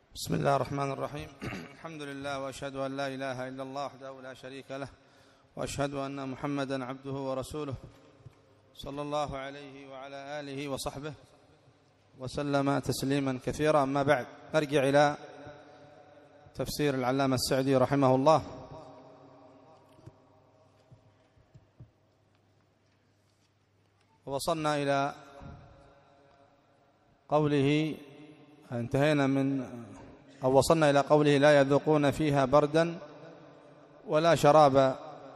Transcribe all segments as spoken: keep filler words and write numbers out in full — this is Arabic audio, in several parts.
بسم الله الرحمن الرحيم. الحمد لله، وأشهد أن لا إله إلا الله وحده لا شريك له، وأشهد أن محمدا عبده ورسوله صلى الله عليه وعلى آله وصحبه وسلم تسليما كثيرا. أما بعد، نرجع إلى تفسير العلامة السعدي رحمه الله. ووصلنا إلى قوله، انتهينا من أو وصلنا إلى قوله: لا يذوقون فيها بردا ولا شرابا،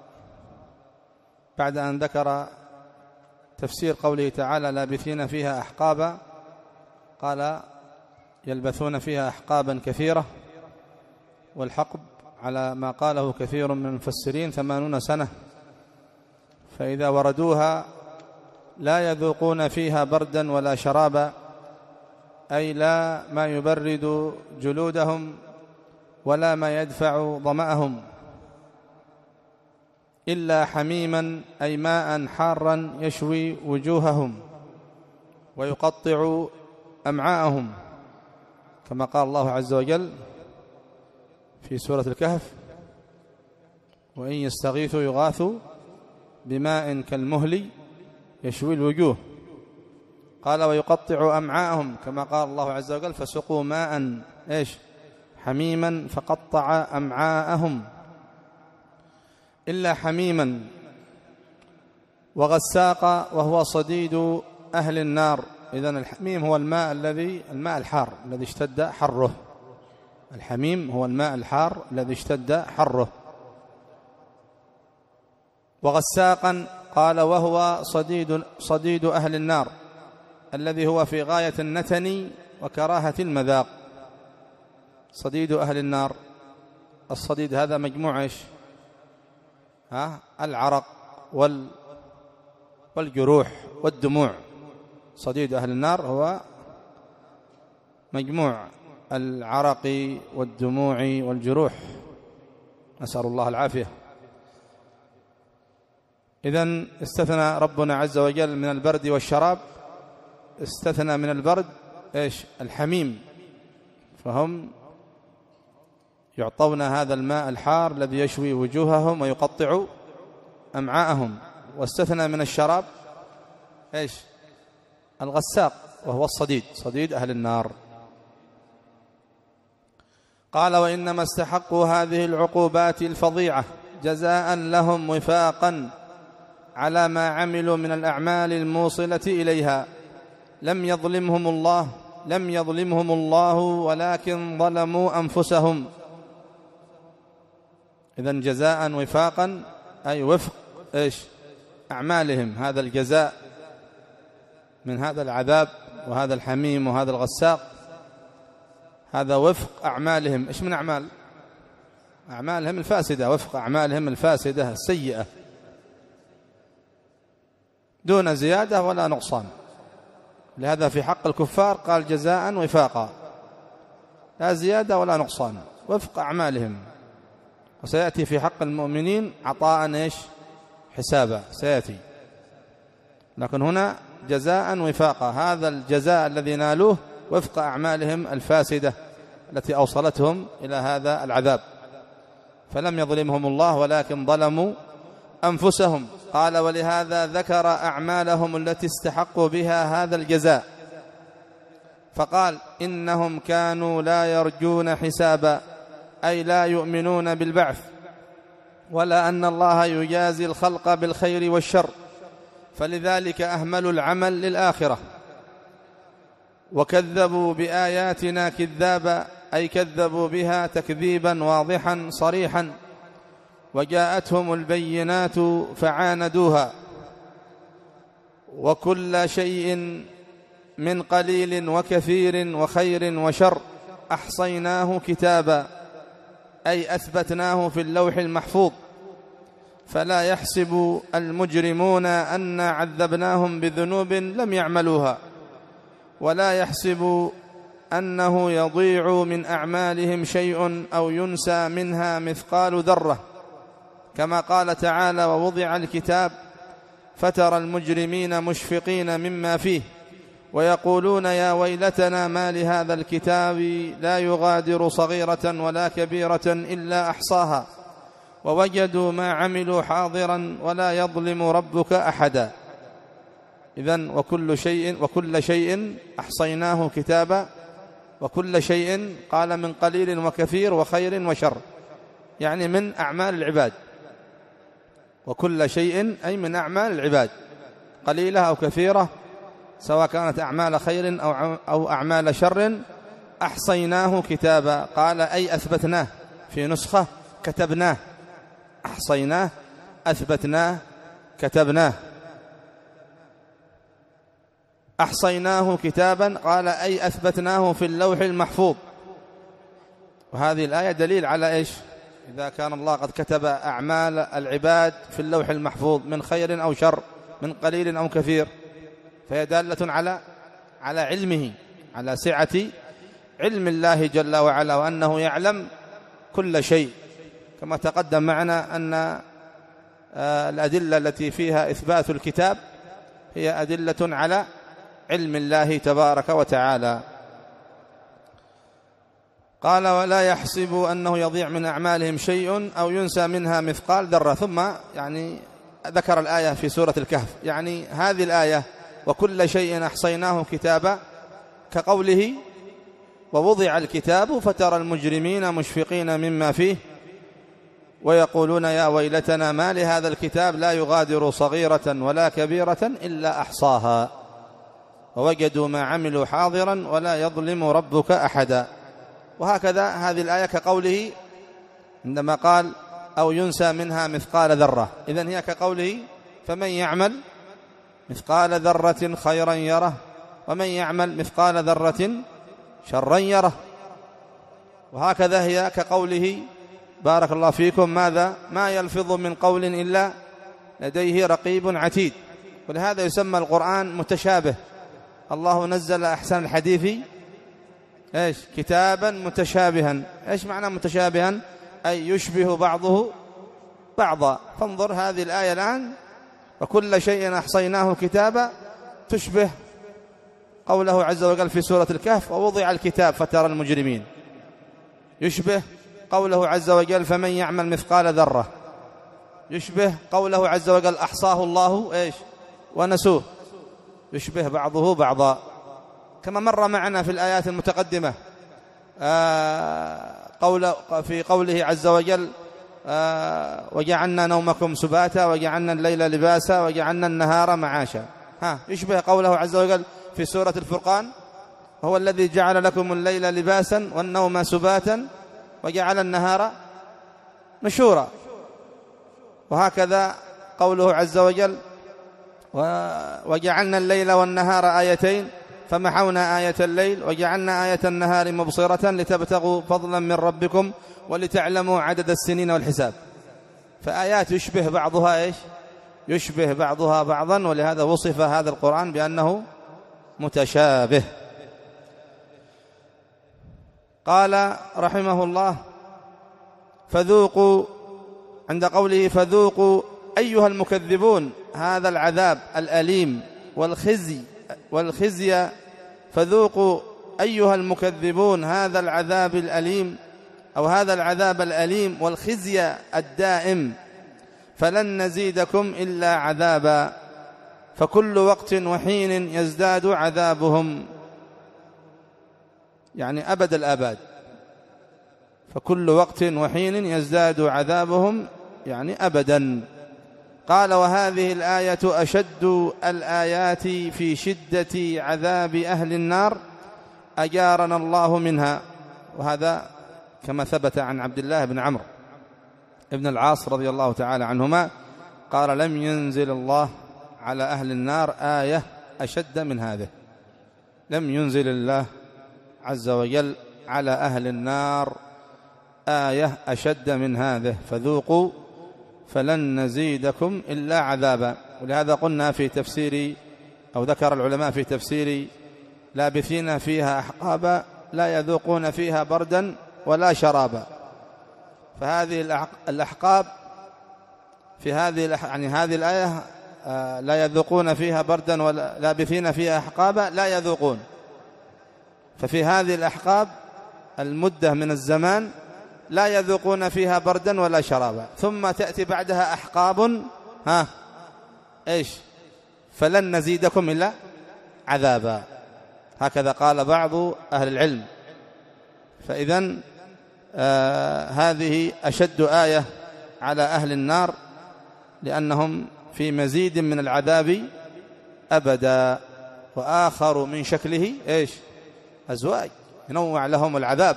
بعد أن ذكر تفسير قوله تعالى: لابثين فيها أحقابا، قال: يلبثون فيها أحقابا كثيرة، والحقب على ما قاله كثير من المفسرين ثمانون سنة. فإذا وردوها لا يذوقون فيها بردا ولا شرابا، أي لا ما يبرد جلودهم ولا ما يدفع ظمأهم، إلا حميما، أي ماء حارا يشوي وجوههم ويقطع أمعاءهم، كما قال الله عز وجل في سورة الكهف: وإن يستغيثوا يغاثوا بماء كالمهل يشوي الوجوه. قال: ويقطع أمعاءهم، كما قال الله عز وجل: فسقوا ماء إيش حميما فقطع أمعاءهم. إلا حميما. وغساق، وهو صديد أهل النار. إذن الحميم هو الماء الذي الماء الحار الذي اشتد حره. الحميم هو الماء الحار الذي اشتد حره. وغساقا، قال: وهو صديد صديد أهل النار، الذي هو في غاية النتن وكراهة المذاق. صديد أهل النار، الصديد هذا مجموع إيش؟ ها؟ العرق وال والجروح والدموع. صديد أهل النار هو مجموع العرق والدموع والجروح، نسأل الله العافية. إذن استثنى ربنا عز وجل من البرد والشراب، استثنى من البرد إيش؟ الحميم، فهم يعطون هذا الماء الحار الذي يشوي وجوههم ويقطع أمعاءهم. واستثنى من الشراب إيش؟ الغساق، وهو الصديد، صديد أهل النار. قال: وإنما استحقوا هذه العقوبات الفظيعة جزاء لهم وفاقا على ما عملوا من الأعمال الموصلة إليها. لم يظلمهم الله لم يظلمهم الله ولكن ظلموا أنفسهم. إذن جزاء وفاقا، أي وفق إيش؟ أعمالهم. هذا الجزاء من هذا العذاب وهذا الحميم وهذا الغساق، هذا وفق أعمالهم. إيش من أعمال؟ أعمالهم الفاسدة، وفق أعمالهم الفاسدة السيئة، دون زيادة ولا نقصان. لهذا في حق الكفار قال: جزاء وفاقا، لا زيادة ولا نقصان، وفق أعمالهم. وسيأتي في حق المؤمنين عطاء إيش؟ حسابا، سيأتي. لكن هنا جزاء وفاقا، هذا الجزاء الذي نالوه وفق أعمالهم الفاسدة التي أوصلتهم إلى هذا العذاب. فلم يظلمهم الله ولكن ظلموا أنفسهم. قال: ولهذا ذكر أعمالهم التي استحقوا بها هذا الجزاء، فقال: إنهم كانوا لا يرجون حسابا، أي لا يؤمنون بالبعث، ولا أن الله يجازي الخلق بالخير والشر، فلذلك أهملوا العمل للآخرة، وكذبوا بآياتنا كذابا، أي كذبوا بها تكذيبا واضحا صريحا، وجاءتهم البينات فعاندوها. وكل شيء من قليل وكثير وخير وشر أحصيناه كتابا، أي أثبتناه في اللوح المحفوظ. فلا يحسب المجرمون أن عذبناهم بذنوب لم يعملوها، ولا يحسب أنه يضيع من أعمالهم شيء أو ينسى منها مثقال ذرة، كما قال تعالى: ووضع الكتاب فترى المجرمين مشفقين مما فيه ويقولون يا ويلتنا ما لهذا الكتاب لا يغادر صغيرة ولا كبيرة إلا أحصاها ووجدوا ما عملوا حاضرا ولا يظلم ربك أحدا. إذن وكل شيء وكل شيء أحصيناه كتابا، وكل شيء قال من قليل وكثير وخير وشر، يعني من أعمال العباد. وكل شيء أي من أعمال العباد قليلة أو كثيرة، سواء كانت أعمال خير أو أو أعمال شر، أحصيناه كتابا. قال أي أثبتناه، في نسخة كتبناه، أحصيناه أثبتناه كتبناه. أحصيناه كتابا قال أي أثبتناه في اللوح المحفوظ. وهذه الآية دليل على إيش؟ إذا كان الله قد كتب أعمال العباد في اللوح المحفوظ من خير أو شر، من قليل أو كثير، فهي دالة على على علمه، على سعة علم الله جل وعلا، وأنه يعلم كل شيء. كما تقدم معنا أن الأدلة التي فيها إثبات الكتاب هي أدلة على علم الله تبارك وتعالى. قال ولا يحسب أنه يضيع من أعمالهم شيء أو ينسى منها مثقال ذرة. ثم يعني ذكر الآية في سورة الكهف، يعني هذه الآية وكل شيء أحصيناه كتابا كقوله ووضع الكتاب فترى المجرمين مشفقين مما فيه ويقولون يا ويلتنا ما لهذا الكتاب لا يغادر صغيرة ولا كبيرة إلا أحصاها ووجدوا ما عملوا حاضرا ولا يظلم ربك أحدا. وهكذا هذه الآية كقوله عندما قال أو ينسى منها مثقال ذرة، إذن هي كقوله فمن يعمل مثقال ذرة خيرا يره ومن يعمل مثقال ذرة شرا يره. وهكذا هي كقوله بارك الله فيكم ماذا ما يلفظ من قول إلا لديه رقيب عتيد. ولهذا يسمى القرآن متشابه. الله نزل أحسن الحديث إيش كتابا متشابها. إيش معنى متشابها؟ أي يشبه بعضه بعضا. فانظر هذه الآية الآن وكل شيء أحصيناه كتابا تشبه قوله عز وجل في سورة الكهف ووضع الكتاب فترى المجرمين، يشبه قوله عز وجل فمن يعمل مثقال ذرة، يشبه قوله عز وجل أحصاه الله إيش ونسوه، يشبه بعضه بعضا. كما مر معنا في الآيات المتقدمة آه قول في قوله عز وجل آه وجعلنا نومكم سباتا وجعلنا الليل لباسا وجعلنا النهار معاشا. ها يشبه قوله عز وجل في سورة الفرقان هو الذي جعل لكم الليل لباسا والنوم سباتا وجعل النهار نشورا. وهكذا قوله عز وجل وجعلنا الليل والنهار آيتين فمحونا آية الليل وجعلنا آية النهار مبصرة لتبتغوا فضلا من ربكم ولتعلموا عدد السنين والحساب. فآيات يشبه بعضها إيش يشبه بعضها بعضا، ولهذا وصف هذا القرآن بأنه متشابه. قال رحمه الله فذوقوا عند قوله فذوقوا أيها المكذبون هذا العذاب الأليم والخزي والخزي فذوقوا أيها المكذبون هذا العذاب الأليم أو هذا العذاب الأليم والخزي الدائم فلن نزيدكم إلا عذابا فكل وقت وحين يزداد عذابهم، يعني أبد الآباد. فكل وقت وحين يزداد عذابهم يعني أبدا. قال وهذه الآية أشد الآيات في شدة عذاب أهل النار أجارنا الله منها. وهذا كما ثبت عن عبد الله بن عمرو ابن العاص رضي الله تعالى عنهما قال لم ينزل الله على أهل النار آية أشد من هذه، لم ينزل الله عز وجل على أهل النار آية أشد من هذه فذوقوا فلن نزيدكم إلا عذابا. ولهذا قلنا في تفسير أو ذكر العلماء في تفسير لابثين فيها أحقابا لا يذوقون فيها بردا ولا شرابا. فهذه الأحقاب في هذه يعني هذه الآية لا يذوقون فيها بردا ولا لابثين فيها أحقابا، لا يذوقون. ففي هذه الأحقاب المدة من الزمان لا يذوقون فيها بردا ولا شرابا، ثم تأتي بعدها أحقاب ها إيش فلن نزيدكم إلا عذابا. هكذا قال بعض أهل العلم. فإذن آه هذه أشد آية على أهل النار، لأنهم في مزيد من العذاب أبدا. وآخر من شكله إيش أزواج، ينوع لهم العذاب،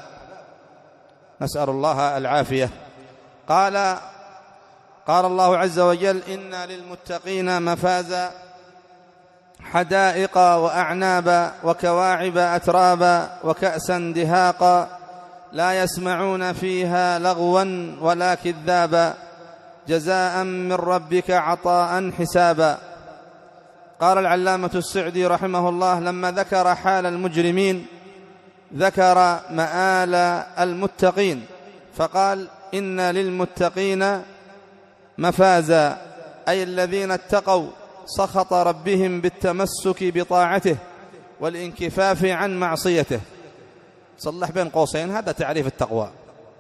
نسأل الله العافية. قال قال الله عز وجل: إن للمتقين مفازا حدائق وأعنابا وكواعب أترابا وكأسا دهاقا لا يسمعون فيها لغوا ولا كذابا جزاء من ربك عطاء حسابا. قال العلامة السعدي رحمه الله لما ذكر حال المجرمين ذكر مآل المتقين، فقال: إن للمتقين مفازا، أي الذين اتقوا سخط ربهم بالتمسك بطاعته والانكفاف عن معصيته. صلح بين قوسين، هذا تعريف التقوى.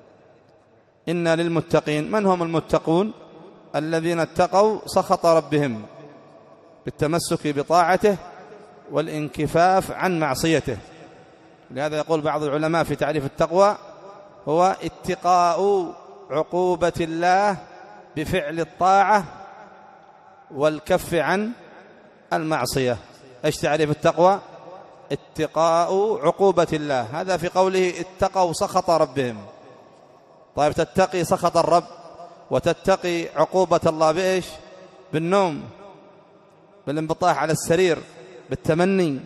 إن للمتقين، من هم المتقون؟ الذين اتقوا سخط ربهم بالتمسك بطاعته والانكفاف عن معصيته. لهذا يقول بعض العلماء في تعريف التقوى: هو اتقاء عقوبة الله بفعل الطاعة والكف عن المعصية. ايش تعريف التقوى؟ اتقاء عقوبة الله. هذا في قوله اتقوا سخط ربهم. طيب، تتقي سخط الرب وتتقي عقوبة الله بإيش؟ بالنوم، بالانبطاح على السرير، بالتمني،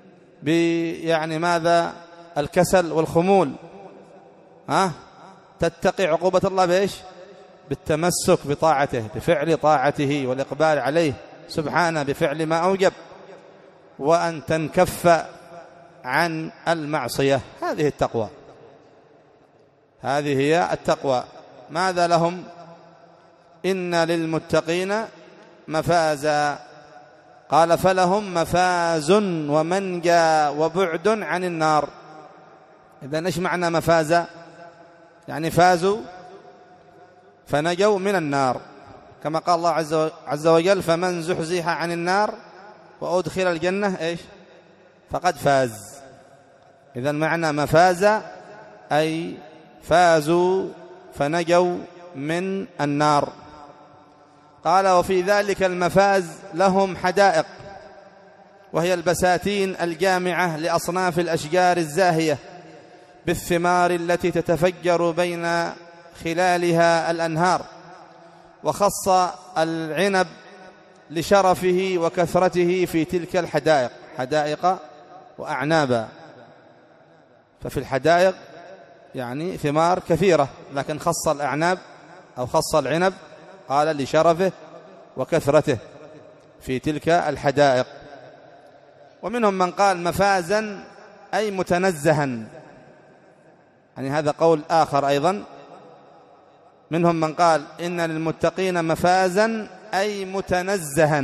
يعني ماذا؟ الكسل والخمول. ها؟ تتقي عقوبة الله بإيش؟ بالتمسك بطاعته، بفعل طاعته والإقبال عليه سبحانه بفعل ما أوجب، وأن تنكف عن المعصية. هذه التقوى، هذه هي التقوى. ماذا لهم؟ إن للمتقين مفازا. قال: فلهم مفاز ومنجى وبعد عن النار. إذن إيش معنى مفازا؟ يعني فازوا فنجوا من النار، كما قال الله عز وجل: فمن زحزح عن النار وأدخل الجنة إيش فقد فاز. إذن معنى مفازا أي فازوا فنجوا من النار. قال: وفي ذلك المفاز لهم حدائق، وهي البساتين الجامعة لأصناف الأشجار الزاهية بالثمار التي تتفجر بين خلالها الأنهار. وخص العنب لشرفه وكثرته في تلك الحدائق، حدائق وأعنابا. ففي الحدائق يعني ثمار كثيرة، لكن خص الأعناب أو خص العنب قال لشرفه وكثرته في تلك الحدائق. ومنهم من قال مفازا أي متنزها، يعني هذا قول آخر أيضا. منهم من قال إن للمتقين مفازا أي متنزها.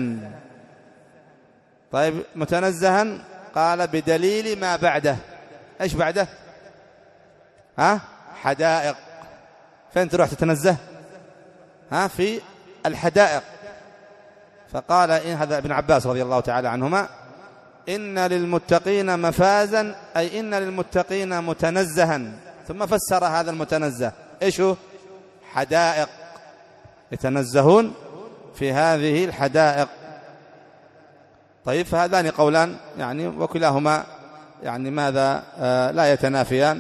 طيب، متنزها قال بدليل ما بعده. إيش بعده؟ ها؟ حدائق. فين تروح تتنزه؟ ها؟ في الحدائق. فقال إن هذا ابن عباس رضي الله تعالى عنهما: إن للمتقين مفازا أي إن للمتقين متنزها. ثم فسر هذا المتنزه إيش هو؟ حدائق، يتنزهون في هذه الحدائق. طيب، فهذان قولان يعني وكلاهما يعني ماذا آه لا يتنافيان.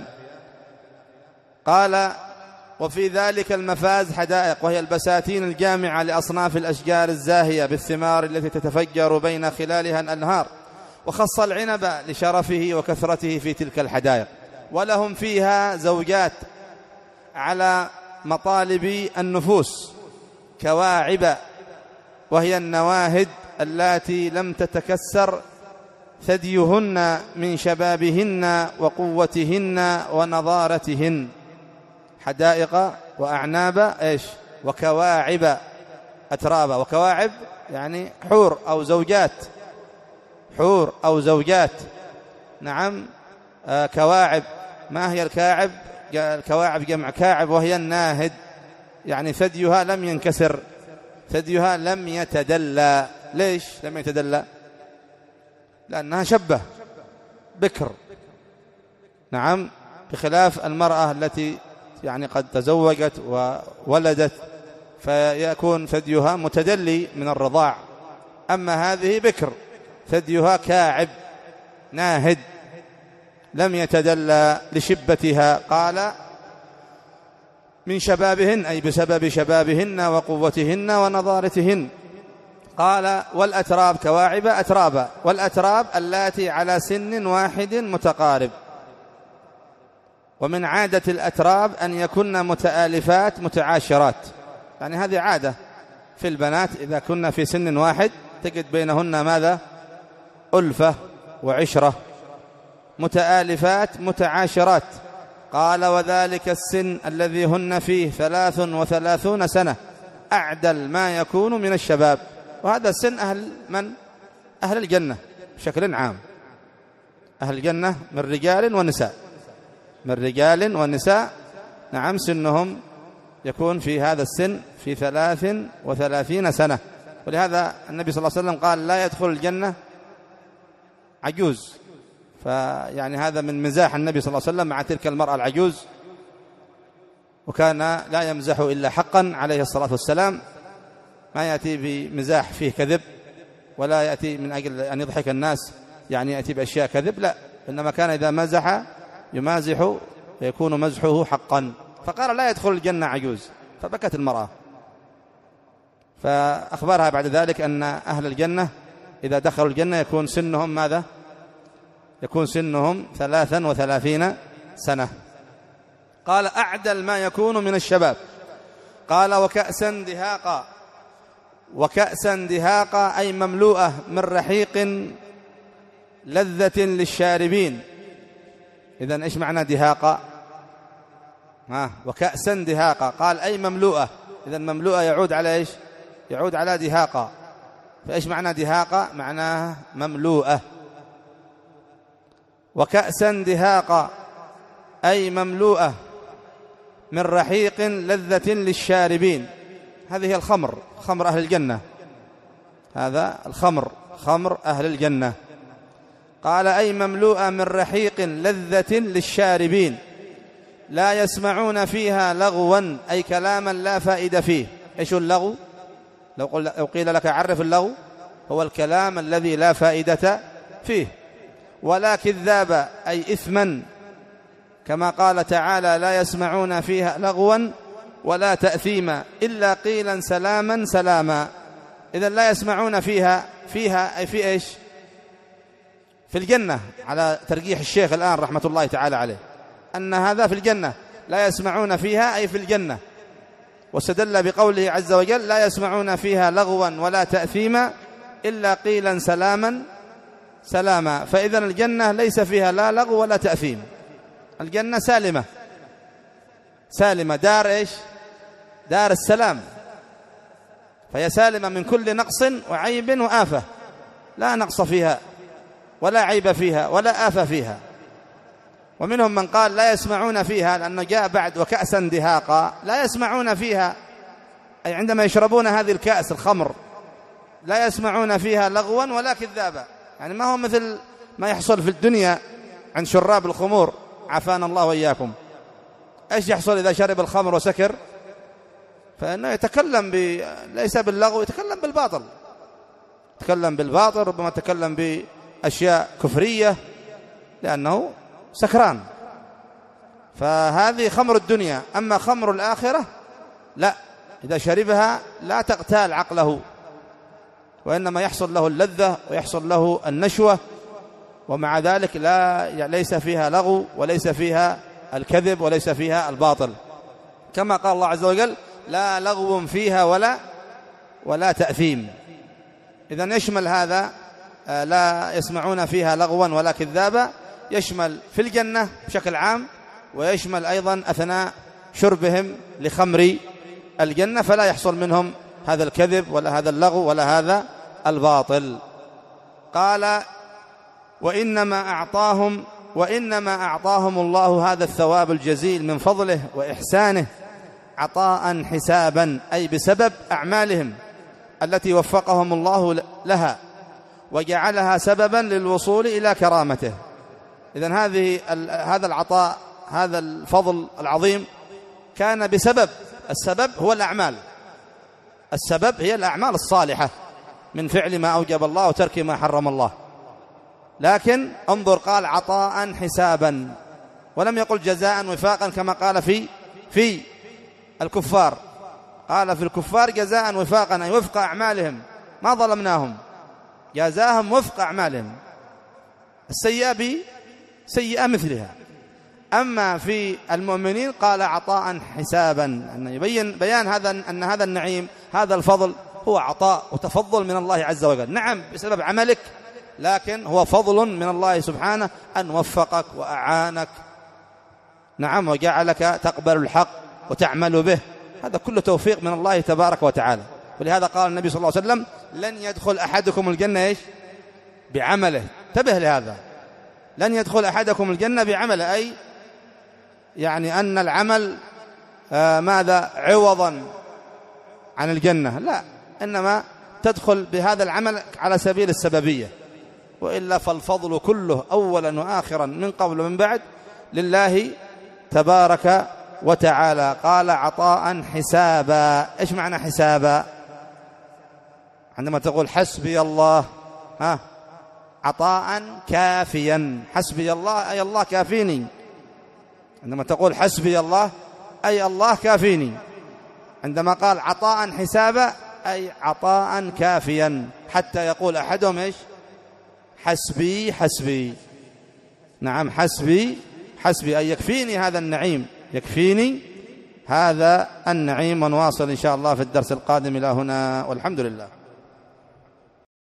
قال: وفي ذلك المفاز حدائق، وهي البساتين الجامعة لأصناف الأشجار الزاهية بالثمار التي تتفجر بين خلالها الأنهار. وخص العنب لشرفه وكثرته في تلك الحدائق. ولهم فيها زوجات على مطالب النفوس، كواعب، وهي النواهد اللاتي لم تتكسر ثديهن من شبابهن وقوتهن ونضارتهن. حدائق وأعناب إيش؟ وكواعب أترابا. وكواعب يعني حور أو زوجات، حور أو زوجات. نعم. آه كواعب. ما هي الكاعب؟ الكواعب جمع كاعب وهي الناهد، يعني ثديها لم ينكسر، ثديها لم يتدلى. ليش لم يتدلى؟ لأنها شبه بكر. نعم. بخلاف المرأة التي يعني قد تزوجت وولدت فيكون ثديها متدلي من الرضاع، أما هذه بكر ثديها كاعب ناهد لم يتدلى لشبتها. قال من شبابهن أي بسبب شبابهن وقوتهن ونضارتهن. قال والأتراب كواعب أترابا، والأتراب اللاتي على سن واحد متقارب. ومن عادة الأتراب أن يكن متآلفات متعاشرات، يعني هذه عادة في البنات إذا كنا في سن واحد تجد بينهن ماذا؟ ألفة وعشرة، متآلفات متعاشرات. قال وذلك السن الذي هن فيه ثلاث وثلاثون سنة أعدل ما يكون من الشباب. وهذا السن أهل من؟ أهل الجنة بشكل عام، أهل الجنة من رجال ونساء، من رجال ونساء. نعم. سنهم يكون في هذا السن في ثلاث وثلاثين سنة. ولهذا النبي صلى الله عليه وسلم قال لا يدخل الجنة عجوز. فيعني هذا من مزاح النبي صلى الله عليه وسلم مع تلك المرأة العجوز، وكان لا يمزح إلا حقا عليه الصلاة والسلام، ما يأتي بمزاح فيه كذب، ولا يأتي من أجل أن يضحك الناس يعني يأتي بأشياء كذب، لا، إنما كان إذا مزح يمازح ويكون مزحه حقا. فقال لا يدخل الجنة عجوز، فبكت المرأة. فأخبرها بعد ذلك أن أهل الجنة إذا دخلوا الجنة يكون سنهم ماذا؟ يكون سنهم ثلاثا وثلاثين سنة. قال أعدل ما يكون من الشباب. قال وكأسا دهاقا، وكأسا دهاقا أي مملوءة من رحيق لذة للشاربين. إذن إيش معنى دهاقا؟ ها وكأسا دهاقا قال أي مملوءة. إذن مملوءة يعود على إيش؟ يعود على دهاقا. فإيش معنى دهاقا؟ معناها مملوءة. وكأسا دهاقا أي مملوءة من رحيق لذة للشاربين. هذه هي الخمر، خمر أهل الجنة، هذا الخمر، خمر أهل الجنة. قال أي مملوءة من رحيق لذة للشاربين لا يسمعون فيها لغوا أي كلاما لا فائدة فيه. إيش اللغو؟ لو قيل لك عرف اللغو، هو الكلام الذي لا فائدة فيه. ولا كذابا أي إثما، كما قال تعالى لا يسمعون فيها لغوا ولا تأثيما إلا قيلا سلاما سلاما. إذن لا يسمعون فيها، فيها أي في إيش؟ في الجنة، على ترجيح الشيخ الآن رحمة الله تعالى عليه أن هذا في الجنة، لا يسمعون فيها أي في الجنة. واستدل بقوله عز وجل لا يسمعون فيها لغوا ولا تأثيما إلا قيلا سلاما سلاما. فإذا الجنة ليس فيها لا لغو ولا تأثيم، الجنة سالمة، سالمة، دار إيش؟ دار السلام، فهي سالمة من كل نقص وعيب وآفة، لا نقص فيها ولا عيب فيها ولا آفة فيها. ومنهم من قال لا يسمعون فيها لأنه جاء بعد وكأسا دهاقا، لا يسمعون فيها أي عندما يشربون هذه الكأس الخمر لا يسمعون فيها لغوا ولا كذابا، يعني ما هو مثل ما يحصل في الدنيا عند شراب الخمور، عافانا الله وإياكم. إيش يحصل إذا شرب الخمر وسكر؟ فإنه يتكلم ب... ليس باللغو، يتكلم بالباطل، يتكلم بالباطل، ربما يتكلم بأشياء كفرية لأنه سكران. فهذه خمر الدنيا. أما خمر الآخرة لا، إذا شربها لا تغتال عقله، وإنما يحصل له اللذة ويحصل له النشوة، ومع ذلك لا ليس فيها لغو وليس فيها الكذب وليس فيها الباطل، كما قال الله عز وجل لا لغو فيها ولا ولا تأثيم. إذن يشمل هذا لا يسمعون فيها لغوا ولا كذابا، يشمل في الجنة بشكل عام، ويشمل أيضا أثناء شربهم لخمر الجنة، فلا يحصل منهم هذا الكذب ولا هذا اللغو ولا هذا الباطل. قال وإنما أعطاهم وإنما أعطاهم الله هذا الثواب الجزيل من فضله وإحسانه عطاء حسابا، أي بسبب أعمالهم التي وفقهم الله لها وجعلها سببا للوصول إلى كرامته. إذن هذه هذا العطاء، هذا الفضل العظيم كان بسبب، السبب هو الأعمال، السبب هي الأعمال الصالحة من فعل ما أوجب الله وترك ما حرم الله. لكن انظر، قال عطاء حسابا، ولم يقل جزاء وفاقا كما قال في في الكفار. قال في الكفار جزاء وفاقا، أي وفق أعمالهم، ما ظلمناهم، جازاهم وفق أعمالهم، السيئة بسيئة مثلها. أما في المؤمنين قال عطاء حسابا، أن يبين بيان هذا أن هذا النعيم، هذا الفضل هو عطاء وتفضل من الله عز وجل، نعم بسبب عملك، لكن هو فضل من الله سبحانه أن وفقك وأعانك، نعم، وجعلك تقبل الحق وتعمل به، هذا كله توفيق من الله تبارك وتعالى. ولهذا قال النبي صلى الله عليه وسلم لن يدخل أحدكم الجنة إيش؟ بعمله. انتبه لهذا، لن يدخل أحدكم الجنة بعمله، أي يعني أن العمل آه ماذا عوضا عن الجنة، لا، إنما تدخل بهذا العمل على سبيل السببية، وإلا فالفضل كله أولا وآخرا من قبل ومن بعد لله تبارك وتعالى. قال عطاء حسابا. إيش معنى حسابا؟ عندما تقول حسبي الله، ها، عطاء كافيا، حسبي الله أي الله كافيني. عندما تقول حسبي الله أي الله كافيني. عندما قال عطاء حسابا أي عطاء كافيا، حتى يقول أحدهم إيش؟ حسبي حسبي، نعم، حسبي حسبي، أي يكفيني هذا النعيم، يكفيني هذا النعيم. ونواصل إن شاء الله في الدرس القادم إلى هنا، والحمد لله.